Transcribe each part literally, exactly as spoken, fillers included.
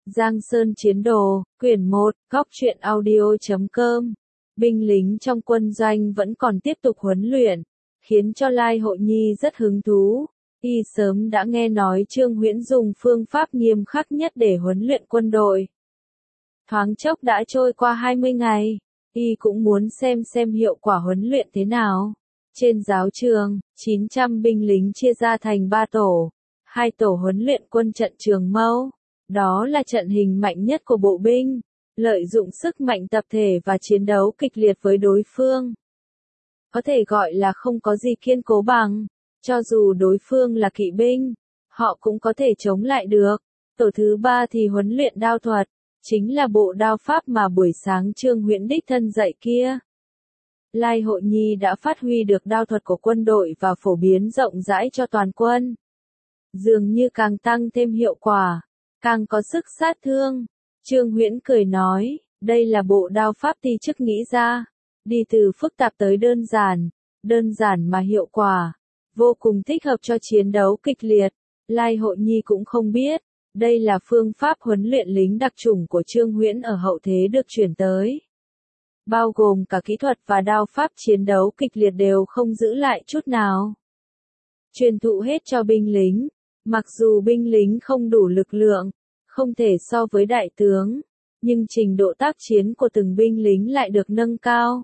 Giang Sơn Chiến Đồ, quyển một, góc truyện audio chấm com. Binh lính trong quân doanh vẫn còn tiếp tục huấn luyện, khiến cho Lai Hội Nhi rất hứng thú. Y sớm đã nghe nói Trương Huyễn dùng phương pháp nghiêm khắc nhất để huấn luyện quân đội. Thoáng chốc đã trôi qua hai mươi ngày, Y cũng muốn xem xem hiệu quả huấn luyện thế nào. Trên giáo trường, chín trăm binh lính chia ra thành ba tổ, hai tổ huấn luyện quân trận Trường Mâu. Đó là trận hình mạnh nhất của bộ binh, lợi dụng sức mạnh tập thể và chiến đấu kịch liệt với đối phương. Có thể gọi là không có gì kiên cố bằng, cho dù đối phương là kỵ binh, họ cũng có thể chống lại được. Tổ thứ ba thì huấn luyện đao thuật, chính là bộ đao pháp mà buổi sáng Trương Huyễn đích thân dạy kia. Lai Hội Nhi đã phát huy được đao thuật của quân đội và phổ biến rộng rãi cho toàn quân. Dường như càng tăng thêm hiệu quả, càng có sức sát thương. Trương Huyễn cười nói, đây là bộ đao pháp ti chức nghĩ ra, đi từ phức tạp tới đơn giản, đơn giản mà hiệu quả, vô cùng thích hợp cho chiến đấu kịch liệt. Lai Hội Nhi cũng không biết, đây là phương pháp huấn luyện lính đặc chủng của Trương Huyễn ở hậu thế được chuyển tới. Bao gồm cả kỹ thuật và đao pháp chiến đấu kịch liệt đều không giữ lại chút nào. Truyền thụ hết cho binh lính. Mặc dù binh lính không đủ lực lượng, không thể so với đại tướng, nhưng trình độ tác chiến của từng binh lính lại được nâng cao.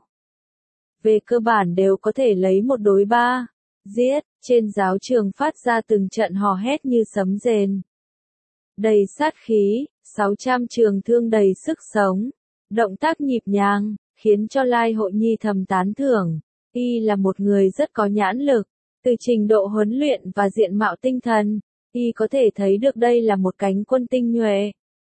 Về cơ bản đều có thể lấy một đối ba, giết, trên giáo trường phát ra từng trận hò hét như sấm rền. Đầy sát khí, sáu trăm trường thương đầy sức sống, động tác nhịp nhàng, khiến cho Lai Hội Nhi thầm tán thưởng. Y là một người rất có nhãn lực, từ trình độ huấn luyện và diện mạo tinh thần. Y có thể thấy được đây là một cánh quân tinh nhuệ.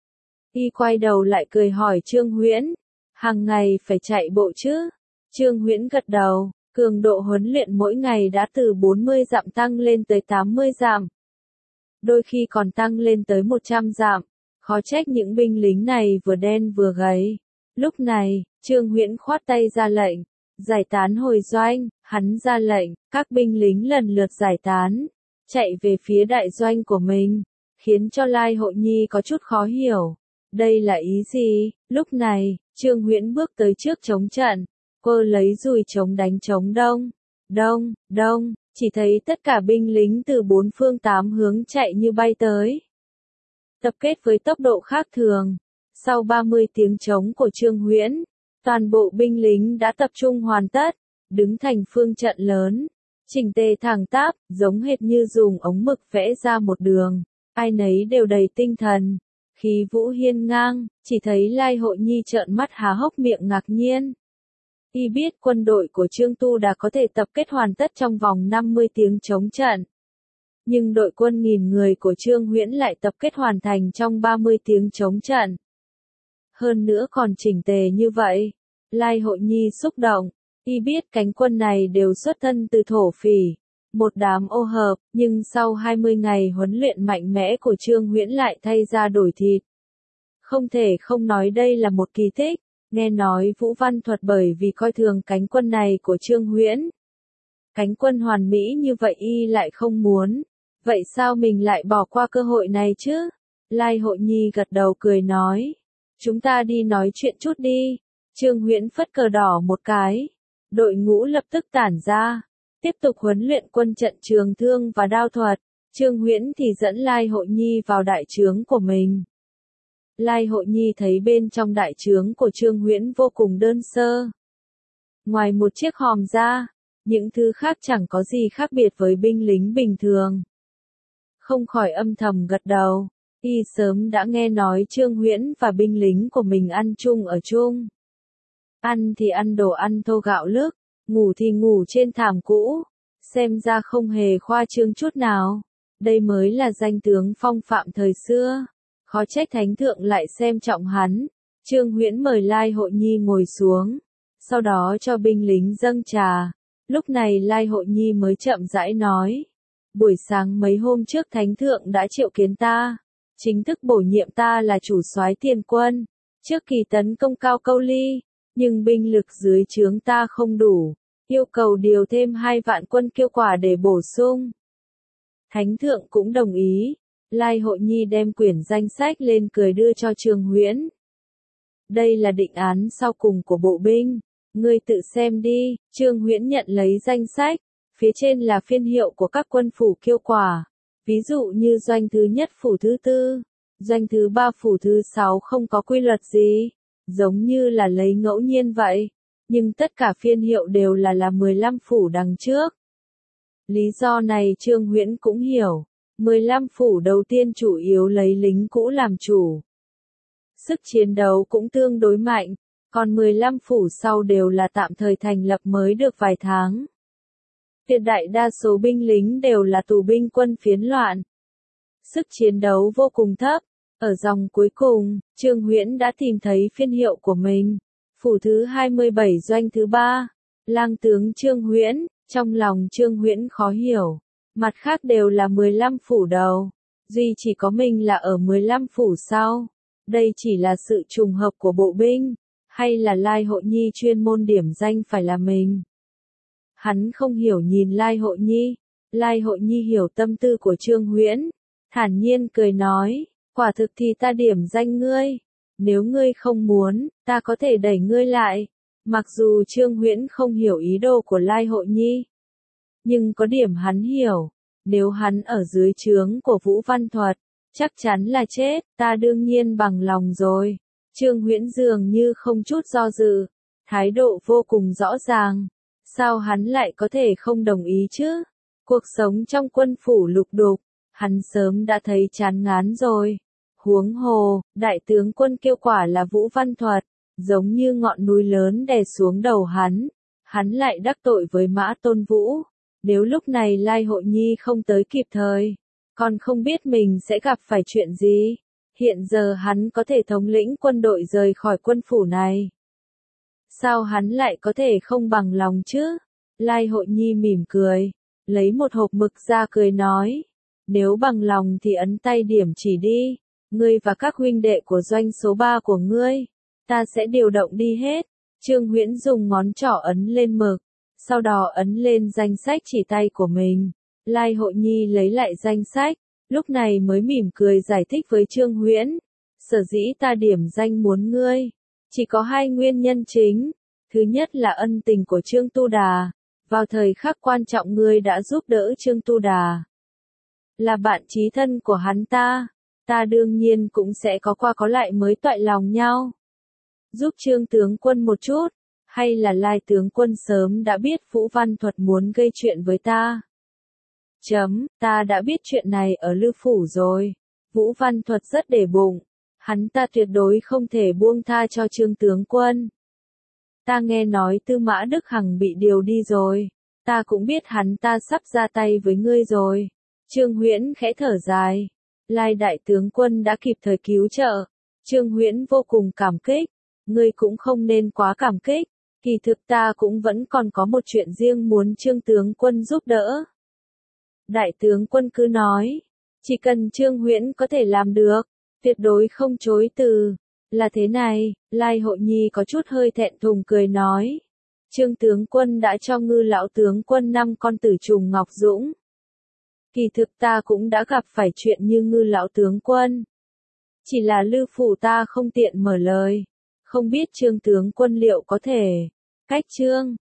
Y quay đầu lại cười hỏi Trương Huyễn, hàng ngày phải chạy bộ chứ? Trương Huyễn gật đầu, cường độ huấn luyện mỗi ngày đã từ bốn mươi dặm tăng lên tới tám mươi dặm. Đôi khi còn tăng lên tới một trăm dặm, khó trách những binh lính này vừa đen vừa gầy. Lúc này, Trương Huyễn khoát tay ra lệnh, giải tán hồi doanh, hắn ra lệnh, các binh lính lần lượt giải tán, chạy về phía đại doanh của mình, khiến cho Lai Hội Nhi có chút khó hiểu. Đây là ý gì? Lúc này, Trương Huyễn bước tới trước chống trận, cô lấy dùi chống đánh chống đông, đông, đông, chỉ thấy tất cả binh lính từ bốn phương tám hướng chạy như bay tới. Tập kết với tốc độ khác thường, sau ba mươi tiếng chống của Trương Huyễn, toàn bộ binh lính đã tập trung hoàn tất, đứng thành phương trận lớn. Chỉnh tề thẳng tắp, giống hệt như dùng ống mực vẽ ra một đường, ai nấy đều đầy tinh thần, khí vũ hiên ngang, chỉ thấy Lai Hội Nhi trợn mắt há hốc miệng ngạc nhiên. Y biết quân đội của Trương Tu đã có thể tập kết hoàn tất trong vòng năm mươi tiếng chống trận. Nhưng đội quân nghìn người của Trương Huyễn lại tập kết hoàn thành trong ba mươi tiếng chống trận. Hơn nữa còn chỉnh tề như vậy. Lai Hội Nhi xúc động. Y biết cánh quân này đều xuất thân từ thổ phỉ, một đám ô hợp, nhưng sau hai mươi ngày huấn luyện mạnh mẽ của Trương Huyễn lại thay ra đổi thịt. Không thể không nói đây là một kỳ tích, nghe nói Vũ Văn Thuật bởi vì coi thường cánh quân này của Trương Huyễn. Cánh quân hoàn mỹ như vậy Y lại không muốn, vậy sao mình lại bỏ qua cơ hội này chứ? Lai Hội Nhi gật đầu cười nói, chúng ta đi nói chuyện chút đi. Trương Huyễn phất cờ đỏ một cái. Đội ngũ lập tức tản ra, tiếp tục huấn luyện quân trận trường thương và đao thuật. Trương Huyễn thì dẫn Lai Hội Nhi vào đại trướng của mình. Lai Hội Nhi thấy bên trong đại trướng của Trương Huyễn vô cùng đơn sơ. Ngoài một chiếc hòm ra, những thứ khác chẳng có gì khác biệt với binh lính bình thường. Không khỏi âm thầm gật đầu, Y sớm đã nghe nói Trương Huyễn và binh lính của mình ăn chung ở chung. Ăn thì ăn đồ ăn thô gạo lứt, ngủ thì ngủ trên thảm cũ, xem ra không hề khoa trương chút nào. Đây mới là danh tướng phong phạm thời xưa, khó trách thánh thượng lại xem trọng hắn. Trương Huyễn mời Lai Hội Nhi ngồi xuống, sau đó cho binh lính dâng trà. Lúc này Lai Hội Nhi mới chậm rãi nói, buổi sáng mấy hôm trước thánh thượng đã triệu kiến ta, chính thức bổ nhiệm ta là chủ soái tiền quân, trước kỳ tấn công Cao Câu Ly. Nhưng binh lực dưới trướng ta không đủ, yêu cầu điều thêm hai vạn quân Kiêu Quả để bổ sung. Thánh thượng cũng đồng ý, Lai Hội Nhi đem quyển danh sách lên cười đưa cho Trương Huyễn. Đây là định án sau cùng của bộ binh, ngươi tự xem đi. Trương Huyễn nhận lấy danh sách, phía trên là phiên hiệu của các quân phủ Kiêu Quả, ví dụ như doanh thứ nhất phủ thứ tư, doanh thứ ba phủ thứ sáu không có quy luật gì, giống như là lấy ngẫu nhiên vậy, nhưng tất cả phiên hiệu đều là là mười lăm phủ đằng trước. Lý do này Trương Huyễn cũng hiểu, mười lăm phủ đầu tiên chủ yếu lấy lính cũ làm chủ. Sức chiến đấu cũng tương đối mạnh, còn mười lăm phủ sau đều là tạm thời thành lập mới được vài tháng. Tuyệt đại đa số binh lính đều là tù binh quân phiến loạn. Sức chiến đấu vô cùng thấp. Ở dòng cuối cùng, Trương Huyễn đã tìm thấy phiên hiệu của mình. Phủ thứ hai mươi bảy doanh thứ ba. Lang tướng Trương Huyễn, trong lòng Trương Huyễn khó hiểu. Mặt khác đều là mười lăm phủ đầu. Duy chỉ có mình là ở mười lăm phủ sau. Đây chỉ là sự trùng hợp của bộ binh, hay là Lai Hội Nhi chuyên môn điểm danh phải là mình? Hắn không hiểu nhìn Lai Hội Nhi. Lai Hội Nhi hiểu tâm tư của Trương Huyễn, thản nhiên cười nói, quả thực thì ta điểm danh ngươi. Nếu ngươi không muốn, ta có thể đẩy ngươi lại. Mặc dù Trương Huyễn không hiểu ý đồ của Lai Hội Nhi, nhưng có điểm hắn hiểu. Nếu hắn ở dưới trướng của Vũ Văn Thuật, chắc chắn là chết, ta đương nhiên bằng lòng rồi. Trương Huyễn dường như không chút do dự, thái độ vô cùng rõ ràng. Sao hắn lại có thể không đồng ý chứ? Cuộc sống trong quân phủ lục đục, hắn sớm đã thấy chán ngán rồi. Huống hồ, đại tướng quân Kiêu Quả là Vũ Văn Thuật, giống như ngọn núi lớn đè xuống đầu hắn. Hắn lại đắc tội với Mã Tôn Vũ. Nếu lúc này Lai Hội Nhi không tới kịp thời, còn không biết mình sẽ gặp phải chuyện gì. Hiện giờ hắn có thể thống lĩnh quân đội rời khỏi quân phủ này. Sao hắn lại có thể không bằng lòng chứ? Lai Hội Nhi mỉm cười, lấy một hộp mực ra cười nói. Nếu bằng lòng thì ấn tay điểm chỉ đi. Ngươi và các huynh đệ của doanh số ba của ngươi, ta sẽ điều động đi hết. Trương Huyễn dùng ngón trỏ ấn lên mực, sau đó ấn lên danh sách chỉ tay của mình. Lai Hội Nhi lấy lại danh sách, lúc này mới mỉm cười giải thích với Trương Huyễn. Sở dĩ ta điểm danh muốn ngươi, chỉ có hai nguyên nhân chính. Thứ nhất là ân tình của Trương Tu Đà. Vào thời khắc quan trọng ngươi đã giúp đỡ Trương Tu Đà. Là bạn chí thân của hắn ta. Ta đương nhiên cũng sẽ có qua có lại mới toại lòng nhau. Giúp Trương tướng quân một chút. Hay là Lai tướng quân sớm đã biết Vũ Văn Thuật muốn gây chuyện với ta. Chấm, ta đã biết chuyện này ở Lư Phủ rồi. Vũ Văn Thuật rất để bụng. Hắn ta tuyệt đối không thể buông tha cho Trương tướng quân. Ta nghe nói Tư Mã Đức Hằng bị điều đi rồi. Ta cũng biết hắn ta sắp ra tay với ngươi rồi. Trương Huyễn khẽ thở dài. Lai đại tướng quân đã kịp thời cứu trợ. Trương Huyễn vô cùng cảm kích. Ngươi cũng không nên quá cảm kích. Kỳ thực ta cũng vẫn còn có một chuyện riêng muốn Trương tướng quân giúp đỡ. Đại tướng quân cứ nói. Chỉ cần Trương Huyễn có thể làm được, tuyệt đối không chối từ. Là thế này, Lai Hội Nhi có chút hơi thẹn thùng cười nói. Trương tướng quân đã cho Ngư lão tướng quân năm con tử trùng Ngọc Dũng. Kỳ thực ta cũng đã gặp phải chuyện như Ngư lão tướng quân. Chỉ là Lư Phủ ta không tiện mở lời. Không biết Trương tướng quân liệu có thể cách Trương